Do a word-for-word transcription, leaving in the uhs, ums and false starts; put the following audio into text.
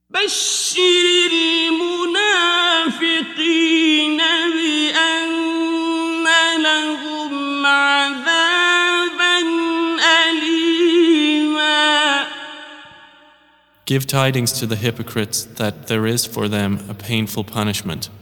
بشر المنافقين بأن لهم عذابا أليما. Give tidings to the hypocrites that there is for them a painful punishment.